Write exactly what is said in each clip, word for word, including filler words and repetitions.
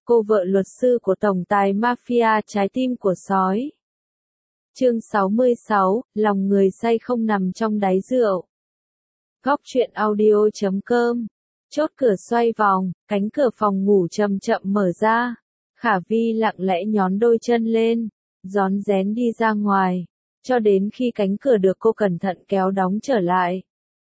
cô vợ luật sư của tổng tài mafia trái tim của sói. Chương sáu mươi sáu, lòng người say không nằm trong đáy rượu. Góc truyện audio chấm com. Chốt cửa xoay vòng, cánh cửa phòng ngủ chậm chậm mở ra. Khả Vi lặng lẽ nhón đôi chân lên, rón rén đi ra ngoài, cho đến khi cánh cửa được cô cẩn thận kéo đóng trở lại.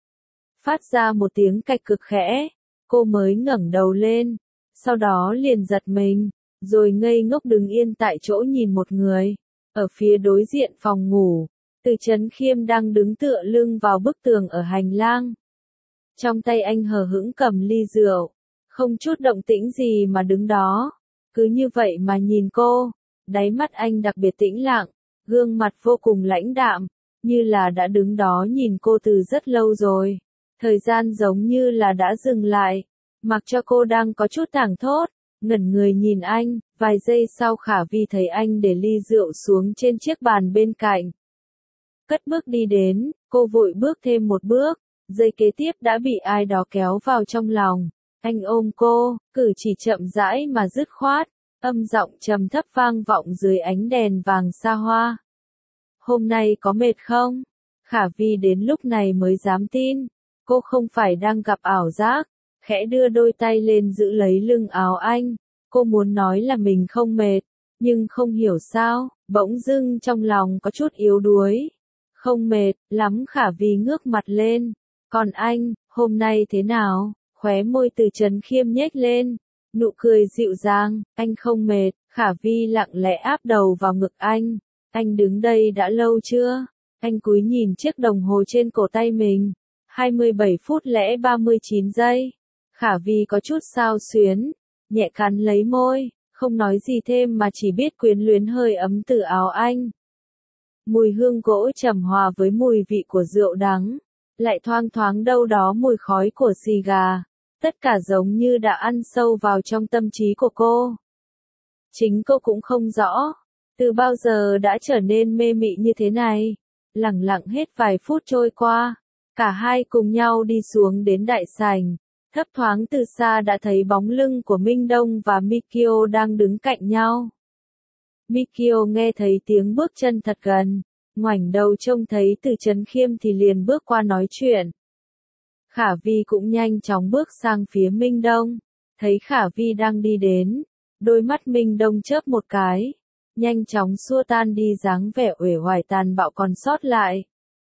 Phát ra một tiếng cạch cực khẽ, cô mới ngẩng đầu lên, sau đó liền giật mình, rồi ngây ngốc đứng yên tại chỗ nhìn một người. Ở phía đối diện phòng ngủ, Từ Chấn Khiêm đang đứng tựa lưng vào bức tường ở hành lang. Trong tay anh hờ hững cầm ly rượu, không chút động tĩnh gì mà đứng đó, cứ như vậy mà nhìn cô. Đáy mắt anh đặc biệt tĩnh lặng, gương mặt vô cùng lãnh đạm, như là đã đứng đó nhìn cô từ rất lâu rồi. Thời gian giống như là đã dừng lại, mặc cho cô đang có chút thảng thốt, ngẩn người nhìn anh. Vài giây sau Khả Vi thấy anh để ly rượu xuống trên chiếc bàn bên cạnh. Cất bước đi đến, cô vội bước thêm một bước, giây kế tiếp đã bị ai đó kéo vào trong lòng. Anh ôm cô, cử chỉ chậm rãi mà dứt khoát, âm giọng trầm thấp vang vọng dưới ánh đèn vàng xa hoa. Hôm nay có mệt không? Khả Vi đến lúc này mới dám tin, cô không phải đang gặp ảo giác, khẽ đưa đôi tay lên giữ lấy lưng áo anh. Cô muốn nói là mình không mệt, nhưng không hiểu sao, bỗng dưng trong lòng có chút yếu đuối. Không mệt lắm. Khả Vi ngước mặt lên. Còn anh, hôm nay thế nào? Khóe môi Từ Chấn Khiêm nhếch lên, nụ cười dịu dàng. Anh không mệt. Khả Vi lặng lẽ áp đầu vào ngực anh. Anh đứng đây đã lâu chưa? Anh cúi nhìn chiếc đồng hồ trên cổ tay mình. hai mươi bảy phút lẻ ba mươi chín giây. Khả Vi có chút xao xuyến, nhẹ cắn lấy môi, không nói gì thêm mà chỉ biết quyến luyến hơi ấm từ áo anh. Mùi hương gỗ trầm hòa với mùi vị của rượu đắng, lại thoang thoáng đâu đó mùi khói của xì gà, tất cả giống như đã ăn sâu vào trong tâm trí của cô. Chính cô cũng không rõ, từ bao giờ đã trở nên mê mị như thế này. Lẳng lặng hết vài phút trôi qua, cả hai cùng nhau đi xuống đến đại sảnh. Thấp thoáng từ xa đã thấy bóng lưng của Minh Đông và Mikio đang đứng cạnh nhau. Mikio nghe thấy tiếng bước chân thật gần, ngoảnh đầu trông thấy Từ Chấn Khiêm thì liền bước qua nói chuyện. Khả Vi cũng nhanh chóng bước sang phía Minh Đông, thấy Khả Vi đang đi đến, đôi mắt Minh Đông chớp một cái, nhanh chóng xua tan đi dáng vẻ uể oải tàn bạo còn sót lại.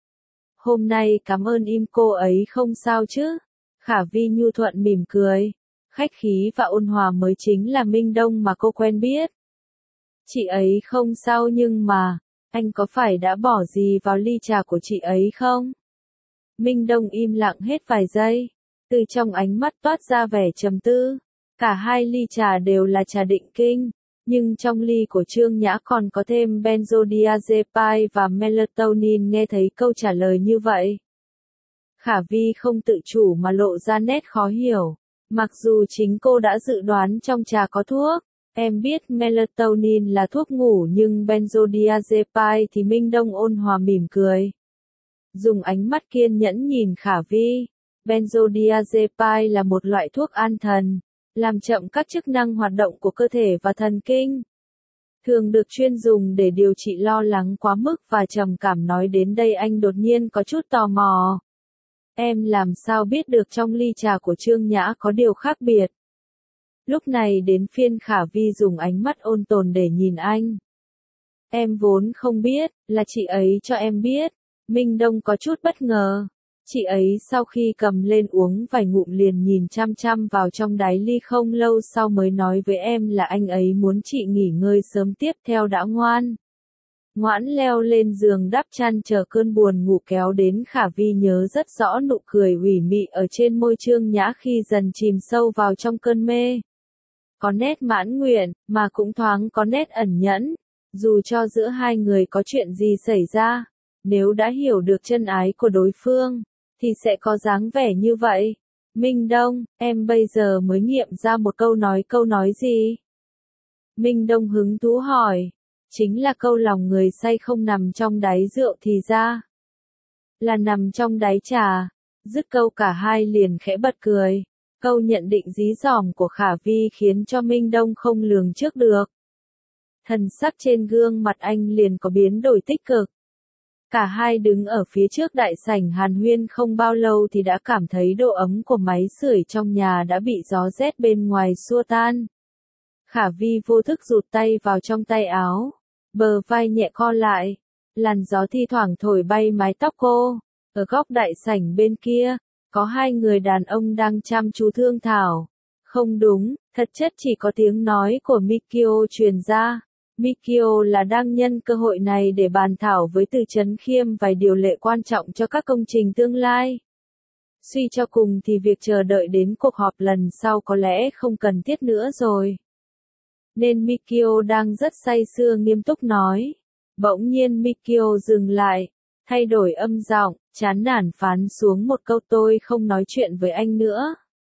Hôm nay cảm ơn im cô ấy không sao chứ? Khả Vi nhu thuận mỉm cười, khách khí và ôn hòa mới chính là Minh Đông mà cô quen biết. Chị ấy không sao nhưng mà, anh có phải đã bỏ gì vào ly trà của chị ấy không? Minh Đông im lặng hết vài giây, từ trong ánh mắt toát ra vẻ trầm tư. Cả hai ly trà đều là trà định kinh, nhưng trong ly của Trương Nhã còn có thêm benzodiazepine và melatonin. Nghe thấy câu trả lời như vậy, Khả Vi không tự chủ mà lộ ra nét khó hiểu. Mặc dù chính cô đã dự đoán trong trà có thuốc, em biết melatonin là thuốc ngủ nhưng benzodiazepine thì Minh Đông ôn hòa mỉm cười, dùng ánh mắt kiên nhẫn nhìn Khả Vi. Benzodiazepine là một loại thuốc an thần, làm chậm các chức năng hoạt động của cơ thể và thần kinh. Thường được chuyên dùng để điều trị lo lắng quá mức và trầm cảm. Nói đến đây anh đột nhiên có chút tò mò. Em làm sao biết được trong ly trà của Trương Nhã có điều khác biệt? Lúc này đến phiên Khả Vi dùng ánh mắt ôn tồn để nhìn anh. Em vốn không biết, là chị ấy cho em biết. Minh Đông có chút bất ngờ. Chị ấy sau khi cầm lên uống vài ngụm liền nhìn chăm chăm vào trong đáy ly, không lâu sau mới nói với em là anh ấy muốn chị nghỉ ngơi sớm, tiếp theo đã ngoan ngoãn leo lên giường đắp chăn chờ cơn buồn ngủ kéo đến. Khả Vi nhớ rất rõ nụ cười ủy mị ở trên môi Trương Nhã khi dần chìm sâu vào trong cơn mê. Có nét mãn nguyện, mà cũng thoáng có nét ẩn nhẫn. Dù cho giữa hai người có chuyện gì xảy ra, nếu đã hiểu được chân ái của đối phương, thì sẽ có dáng vẻ như vậy. Minh Đông, em bây giờ mới nghiệm ra một câu nói. Câu nói gì? Minh Đông hứng thú hỏi. Chính là câu lòng người say không nằm trong đáy rượu thì ra là nằm trong đáy trà. Dứt câu cả hai liền khẽ bật cười. Câu nhận định dí dỏm của Khả Vi khiến cho Minh Đông không lường trước được. Thần sắc trên gương mặt anh liền có biến đổi tích cực. Cả hai đứng ở phía trước đại sảnh hàn huyên không bao lâu thì đã cảm thấy độ ấm của máy sưởi trong nhà đã bị gió rét bên ngoài xua tan. Khả Vi vô thức rụt tay vào trong tay áo, bờ vai nhẹ co lại, làn gió thi thoảng thổi bay mái tóc cô. Ở góc đại sảnh bên kia, có hai người đàn ông đang chăm chú thương thảo. Không đúng, thật chất chỉ có tiếng nói của Mikio truyền ra. Mikio là đang nhân cơ hội này để bàn thảo với Từ Chấn Khiêm vài điều lệ quan trọng cho các công trình tương lai. Suy cho cùng thì việc chờ đợi đến cuộc họp lần sau có lẽ không cần thiết nữa rồi. Nên Mikio đang rất say sưa nghiêm túc nói. Bỗng nhiên Mikio dừng lại, thay đổi âm giọng, chán nản phán xuống một câu tôi không nói chuyện với anh nữa.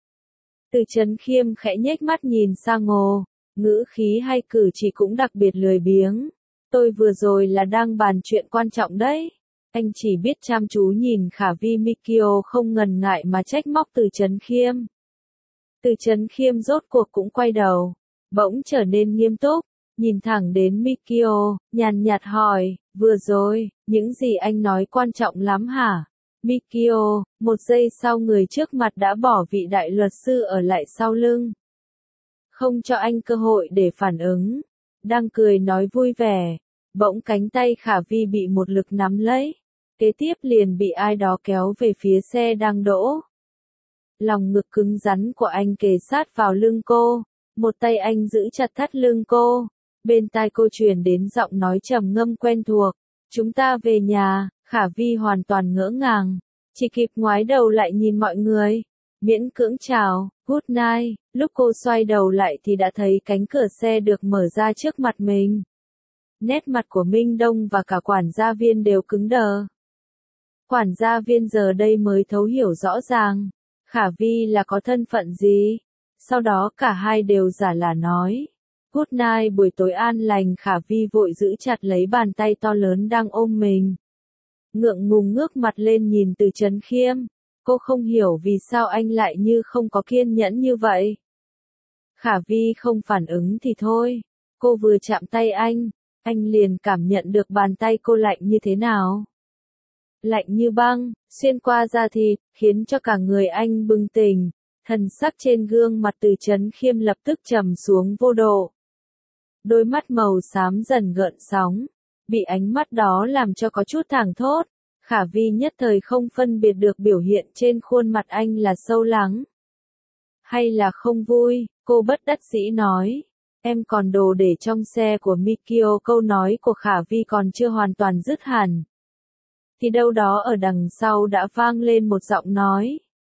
Từ Chấn Khiêm khẽ nhếch mắt nhìn sang Ngô, ngữ khí hay cử chỉ cũng đặc biệt lười biếng. Tôi vừa rồi là đang bàn chuyện quan trọng đấy. Anh chỉ biết chăm chú nhìn Khả Vi. Mikio không ngần ngại mà trách móc Từ Chấn Khiêm. Từ Chấn Khiêm rốt cuộc cũng quay đầu, bỗng trở nên nghiêm túc, nhìn thẳng đến Mikio, nhàn nhạt hỏi, vừa rồi, những gì anh nói quan trọng lắm hả? Mikio, một giây sau người trước mặt đã bỏ vị đại luật sư ở lại sau lưng. Không cho anh cơ hội để phản ứng. Đang cười nói vui vẻ, bỗng cánh tay Khả Vi bị một lực nắm lấy. Kế tiếp liền bị ai đó kéo về phía xe đang đỗ. Lòng ngực cứng rắn của anh kề sát vào lưng cô. Một tay anh giữ chặt thắt lưng cô. Bên tai cô truyền đến giọng nói trầm ngâm quen thuộc. Chúng ta về nhà. Khả Vi hoàn toàn ngỡ ngàng. Chỉ kịp ngoái đầu lại nhìn mọi người. Miễn cưỡng chào, good night. Lúc cô xoay đầu lại thì đã thấy cánh cửa xe được mở ra trước mặt mình. Nét mặt của Minh Đông và cả quản gia viên đều cứng đờ. Quản gia viên giờ đây mới thấu hiểu rõ ràng. Khả Vi là có thân phận gì? Sau đó cả hai đều giả là nói. Good night, buổi tối an lành. Khả Vi vội giữ chặt lấy bàn tay to lớn đang ôm mình. Ngượng ngùng ngước mặt lên nhìn Từ Chấn Khiêm. Cô không hiểu vì sao anh lại như không có kiên nhẫn như vậy. Khả Vi không phản ứng thì thôi. Cô vừa chạm tay anh, anh liền cảm nhận được bàn tay cô lạnh như thế nào. Lạnh như băng, xuyên qua da thịt, khiến cho cả người anh bừng tỉnh. Thần sắc trên gương mặt Từ Chấn Khiêm lập tức trầm xuống vô độ. Đôi mắt màu xám dần gợn sóng, bị ánh mắt đó làm cho có chút thảng thốt. Khả Vi nhất thời không phân biệt được biểu hiện trên khuôn mặt anh là sâu lắng hay là không vui. Cô bất đắc dĩ nói, em còn đồ để trong xe của Mikio. Câu nói của Khả Vi còn chưa hoàn toàn dứt hẳn thì đâu đó ở đằng sau đã vang lên một giọng nói.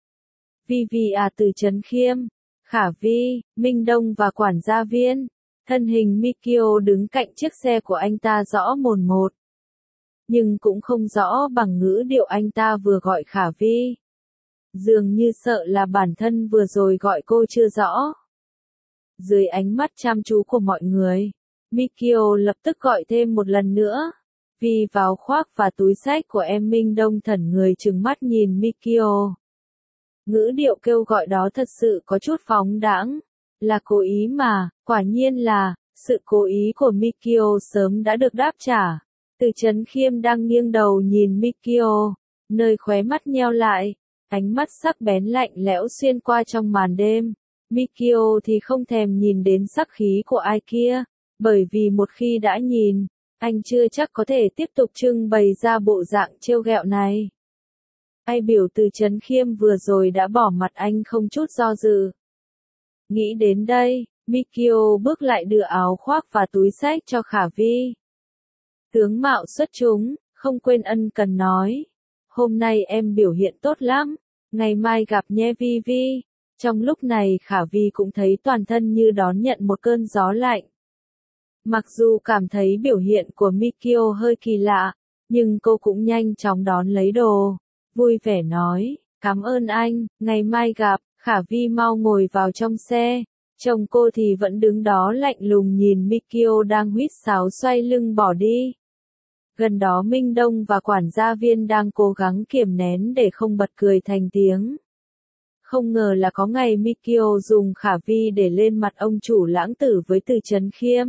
Vi Vi à. Từ Chấn Khiêm, Khả Vi, Minh Đông và quản gia viên. Thân hình Mikio đứng cạnh chiếc xe của anh ta rõ mồn một. Nhưng cũng không rõ bằng ngữ điệu anh ta vừa gọi Khả Vi. Dường như sợ là bản thân vừa rồi gọi cô chưa rõ. Dưới ánh mắt chăm chú của mọi người, Mikio lập tức gọi thêm một lần nữa. Vi vào khoác và túi xách của em. Minh Đông thẫn người trừng mắt nhìn Mikio. Ngữ điệu kêu gọi đó thật sự có chút phóng đãng. Là cố ý mà, quả nhiên là, sự cố ý của Mikio sớm đã được đáp trả. Từ Chấn Khiêm đang nghiêng đầu nhìn Mikio, nơi khóe mắt nheo lại, ánh mắt sắc bén lạnh lẽo xuyên qua trong màn đêm. Mikio thì không thèm nhìn đến sắc khí của ai kia, bởi vì một khi đã nhìn, anh chưa chắc có thể tiếp tục trưng bày ra bộ dạng trêu ghẹo này. Ai biểu Từ Chấn Khiêm vừa rồi đã bỏ mặt anh không chút do dự. Nghĩ đến đây, Mikio bước lại đưa áo khoác và túi xách cho Khả Vi. Tướng mạo xuất chúng, không quên ân cần nói. Hôm nay em biểu hiện tốt lắm, ngày mai gặp nhé Vi Vi. Trong lúc này Khả Vi cũng thấy toàn thân như đón nhận một cơn gió lạnh. Mặc dù cảm thấy biểu hiện của Mikio hơi kỳ lạ, nhưng cô cũng nhanh chóng đón lấy đồ. Vui vẻ nói, cảm ơn anh, ngày mai gặp. Khả Vi mau ngồi vào trong xe. Chồng cô thì vẫn đứng đó lạnh lùng nhìn Mikio đang huýt sáo xoay lưng bỏ đi. Gần đó Minh Đông và quản gia viên đang cố gắng kiềm nén để không bật cười thành tiếng. Không ngờ là có ngày Mikio dùng khả vi để lên mặt ông chủ lãng tử với Từ Chấn Khiêm.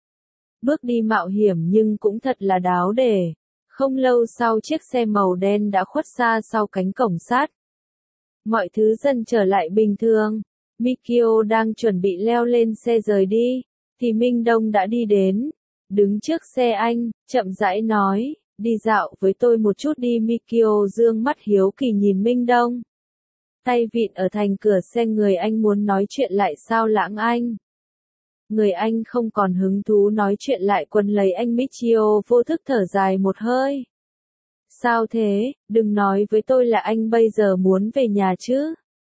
Bước đi mạo hiểm nhưng cũng thật là đáo để. Không lâu sau chiếc xe màu đen đã khuất xa sau cánh cổng sắt. Mọi thứ dần trở lại bình thường. Mikio đang chuẩn bị leo lên xe rời đi, thì Minh Đông đã đi đến. Đứng trước xe anh, chậm rãi nói, đi dạo với tôi một chút đi. Mikio dương mắt hiếu kỳ nhìn Minh Đông. Tay vịn ở thành cửa xe, người anh muốn nói chuyện lại sao Lãng Anh? Người anh không còn hứng thú nói chuyện lại quần lấy anh. Michio vô thức thở dài một hơi. Sao thế, đừng nói với tôi là anh bây giờ muốn về nhà chứ.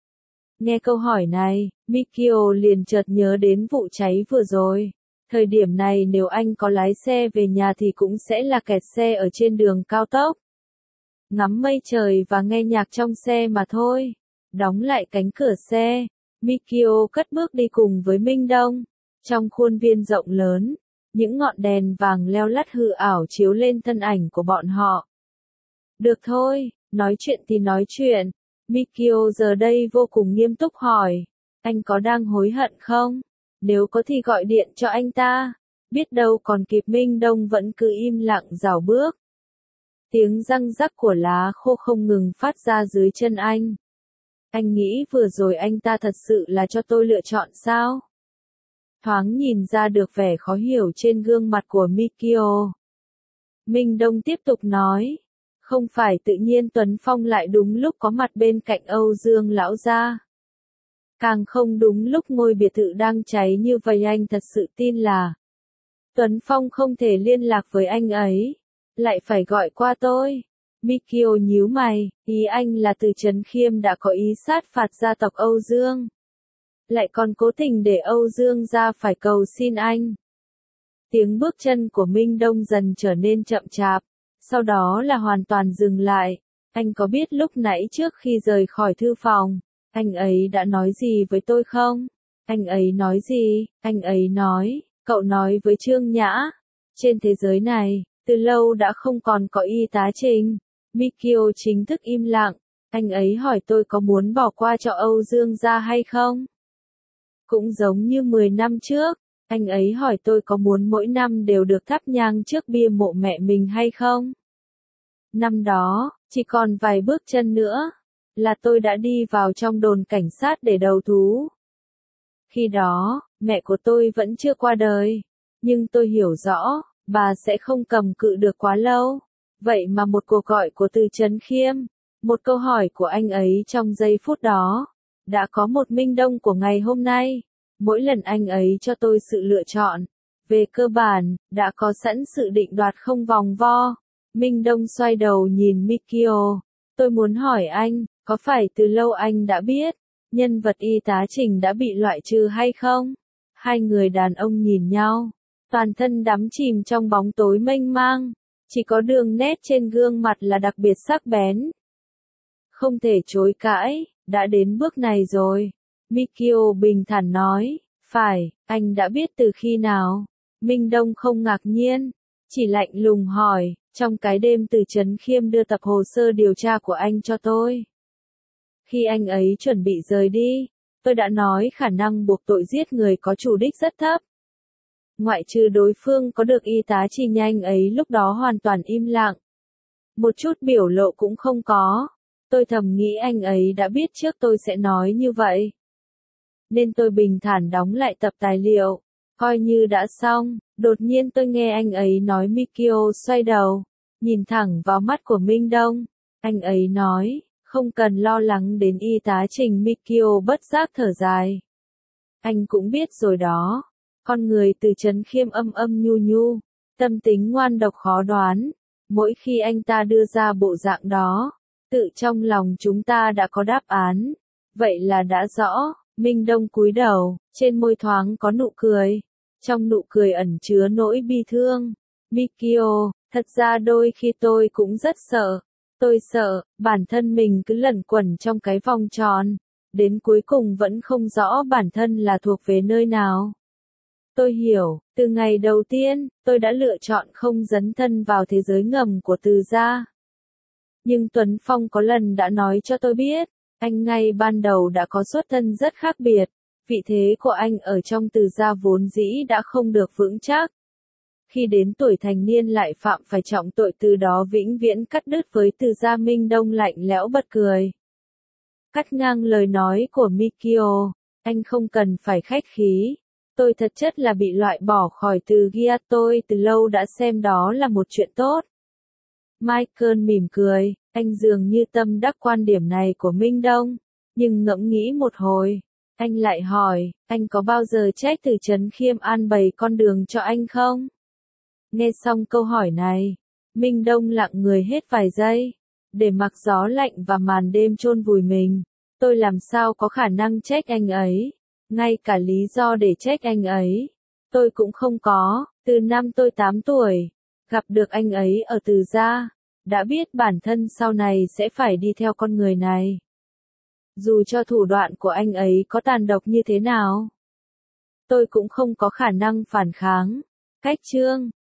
Nghe câu hỏi này, Mikio liền chợt nhớ đến vụ cháy vừa rồi. Thời điểm này nếu anh có lái xe về nhà thì cũng sẽ là kẹt xe ở trên đường cao tốc. Ngắm mây trời và nghe nhạc trong xe mà thôi. Đóng lại cánh cửa xe, Mikio cất bước đi cùng với Minh Đông. Trong khuôn viên rộng lớn, những ngọn đèn vàng leo lắt hư ảo chiếu lên thân ảnh của bọn họ. Được thôi, nói chuyện thì nói chuyện. Mikio giờ đây vô cùng nghiêm túc hỏi, anh có đang hối hận không? Nếu có thì gọi điện cho anh ta. Biết đâu còn kịp. Minh Đông vẫn cứ im lặng rảo bước. Tiếng răng rắc của lá khô không ngừng phát ra dưới chân anh. Anh nghĩ vừa rồi anh ta thật sự là cho tôi lựa chọn sao? Thoáng nhìn ra được vẻ khó hiểu trên gương mặt của Mikio. Minh Đông tiếp tục nói. Không phải tự nhiên Tuấn Phong lại đúng lúc có mặt bên cạnh Âu Dương lão gia. Càng không đúng lúc ngôi biệt thự đang cháy như vậy. Anh thật sự tin là Tuấn Phong không thể liên lạc với anh ấy, lại phải gọi qua tôi. Mikio nhíu mày, ý anh là Từ Chấn Khiêm đã có ý sát phạt gia tộc Âu Dương. Lại còn cố tình để Âu Dương gia phải cầu xin anh. Tiếng bước chân của Minh Đông dần trở nên chậm chạp, sau đó là hoàn toàn dừng lại. Anh có biết lúc nãy trước khi rời khỏi thư phòng, anh ấy đã nói gì với tôi không? Anh ấy nói gì? Anh ấy nói, cậu nói với Trương Nhã, trên thế giới này, từ lâu đã không còn có y tá Trình. Mikio chính thức im lặng, anh ấy hỏi tôi có muốn bỏ qua cho Âu Dương gia hay không? Cũng giống như mười năm trước, anh ấy hỏi tôi có muốn mỗi năm đều được thắp nhang trước bia mộ mẹ mình hay không? Năm đó, chỉ còn vài bước chân nữa, là tôi đã đi vào trong đồn cảnh sát để đầu thú. Khi đó, mẹ của tôi vẫn chưa qua đời, nhưng tôi hiểu rõ, bà sẽ không cầm cự được quá lâu. Vậy mà một cuộc gọi của Từ Chấn Khiêm, một câu hỏi của anh ấy trong giây phút đó, đã có một Minh Đông của ngày hôm nay. Mỗi lần anh ấy cho tôi sự lựa chọn, về cơ bản, đã có sẵn sự định đoạt không vòng vo. Minh Đông xoay đầu nhìn Mikio. Tôi muốn hỏi anh, có phải từ lâu anh đã biết, nhân vật y tá Trình đã bị loại trừ hay không? Hai người đàn ông nhìn nhau, toàn thân đắm chìm trong bóng tối mênh mang. Chỉ có đường nét trên gương mặt là đặc biệt sắc bén. Không thể chối cãi, đã đến bước này rồi. Mikio bình thản nói, phải, anh đã biết từ khi nào? Minh Đông không ngạc nhiên, chỉ lạnh lùng hỏi, trong cái đêm Từ Chấn Khiêm đưa tập hồ sơ điều tra của anh cho tôi. Khi anh ấy chuẩn bị rời đi, tôi đã nói khả năng buộc tội giết người có chủ đích rất thấp. Ngoại trừ đối phương có được y tá Chi nhanh ấy lúc đó hoàn toàn im lặng. Một chút biểu lộ cũng không có. Tôi thầm nghĩ anh ấy đã biết trước tôi sẽ nói như vậy. Nên tôi bình thản đóng lại tập tài liệu, coi như đã xong. Đột nhiên tôi nghe anh ấy nói. Mikio xoay đầu, nhìn thẳng vào mắt của Minh Đông. Anh ấy nói, không cần lo lắng đến y tá Trình. Mikio bất giác thở dài. Anh cũng biết rồi đó. Con người Từ Chấn Khiêm âm âm nhu nhu, tâm tính ngoan độc khó đoán. Mỗi khi anh ta đưa ra bộ dạng đó, tự trong lòng chúng ta đã có đáp án. Vậy là đã rõ. Minh Đông cúi đầu, trên môi thoáng có nụ cười. Trong nụ cười ẩn chứa nỗi bi thương. Mikio, thật ra đôi khi tôi cũng rất sợ. Tôi sợ, bản thân mình cứ lẩn quẩn trong cái vòng tròn. Đến cuối cùng vẫn không rõ bản thân là thuộc về nơi nào. Tôi hiểu, từ ngày đầu tiên, tôi đã lựa chọn không dấn thân vào thế giới ngầm của Từ gia. Nhưng Tuấn Phong có lần đã nói cho tôi biết, Anh ngay ban đầu đã có xuất thân rất khác biệt, vị thế của anh ở trong Từ gia vốn dĩ đã không được vững chắc. Khi đến tuổi thành niên lại phạm phải trọng tội, từ đó vĩnh viễn cắt đứt với Từ gia. Minh Đông lạnh lẽo bật cười, cắt ngang lời nói của Mikio, anh không cần phải khách khí. Tôi thật chất là bị loại bỏ khỏi Từ gia, tôi từ lâu đã xem đó là một chuyện tốt. Michael mỉm cười, anh dường như tâm đắc quan điểm này của Minh Đông, nhưng ngẫm nghĩ một hồi, anh lại hỏi, anh có bao giờ trách từ Trấn Khiêm an bày con đường cho anh không? Nghe xong câu hỏi này, Minh Đông lặng người hết vài giây, để mặc gió lạnh và màn đêm chôn vùi mình. Tôi làm sao có khả năng trách anh ấy, ngay cả lý do để trách anh ấy, tôi cũng không có. Từ năm tôi tám tuổi, gặp được anh ấy ở Từ gia, đã biết bản thân sau này sẽ phải đi theo con người này. Dù cho thủ đoạn của anh ấy có tàn độc như thế nào, tôi cũng không có khả năng phản kháng. Cách chương